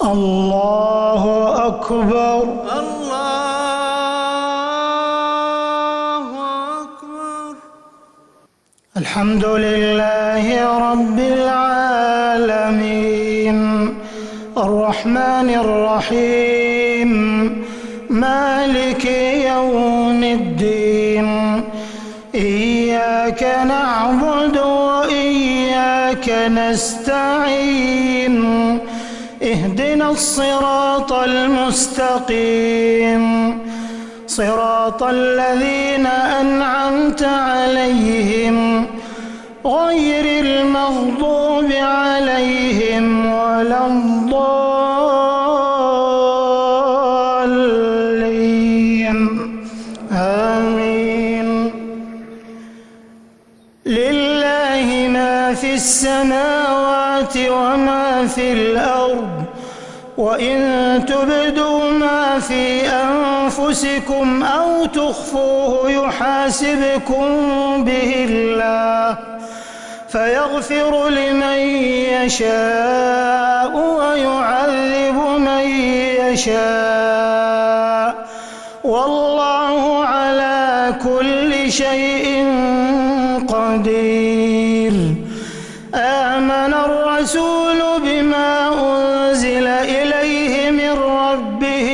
الله أكبر. الله أكبر. الحمد لله رب العالمين الرحمن الرحيم مالك يوم الدين إياك نعبد وإياك نستعين اهدنا الصراط المستقيم صراط الذين أنعمت عليهم غير المغضوب عليهم ولا الضالين آمين. لله ما في السماوات وما في الأرض وإن تبدوا ما في أنفسكم أو تخفوه يحاسبكم به الله فيغفر لمن يشاء ويعذب من يشاء والله على كل شيء قدير. آمن الرسول بما أنزل إليه من ربه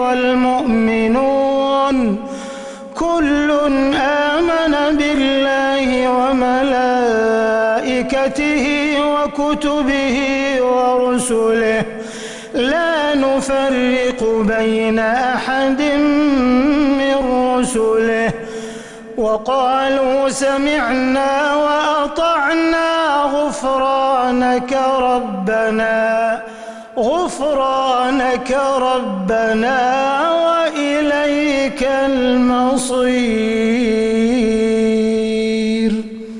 والمؤمنون كل آمن بالله وملائكته وكتبه ورسله لا نفرق بين أحد من رسله وقالوا سمعنا وأطعنا غفرانك ربنا وإليك المصير.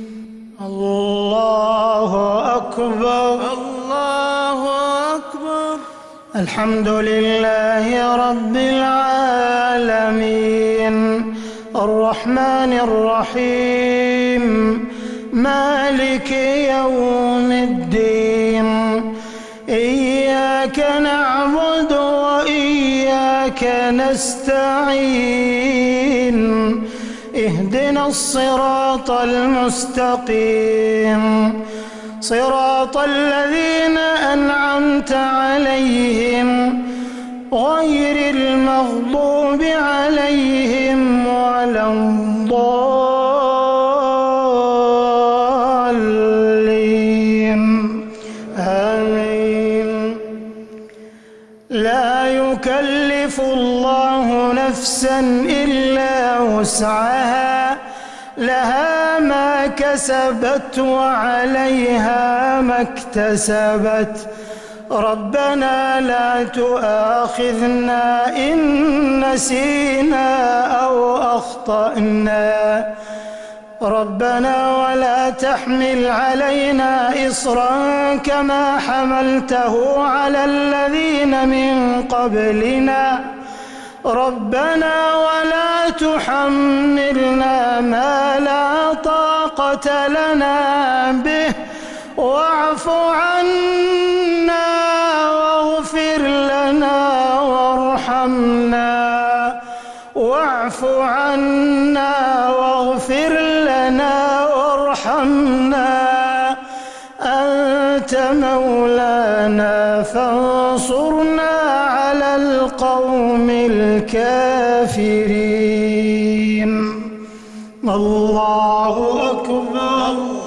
الله أكبر. الله أكبر. الحمد لله رب العالمين الرحمن الرحيم مالك يوم الدين إياك نعبد وإياك نستعين اهدنا الصراط المستقيم صراط الذين أنعمت عليهم غير المغضوب عليهم ولا الضالين آمين. لا يكلف الله نفسا إلا وسعها لها ما كسبت وعليها ما اكتسبت ربنا لا تؤاخذنا إن نسينا أو أخطأنا ربنا ولا تحمل علينا إصرا كما حملته على الذين من قبلنا ربنا ولا تحملنا ما لا طاقة لنا به واعف عنا واغفر لنا وارحمنا أنت مولانا فانصرنا على القوم الكافرين. الله أكبر.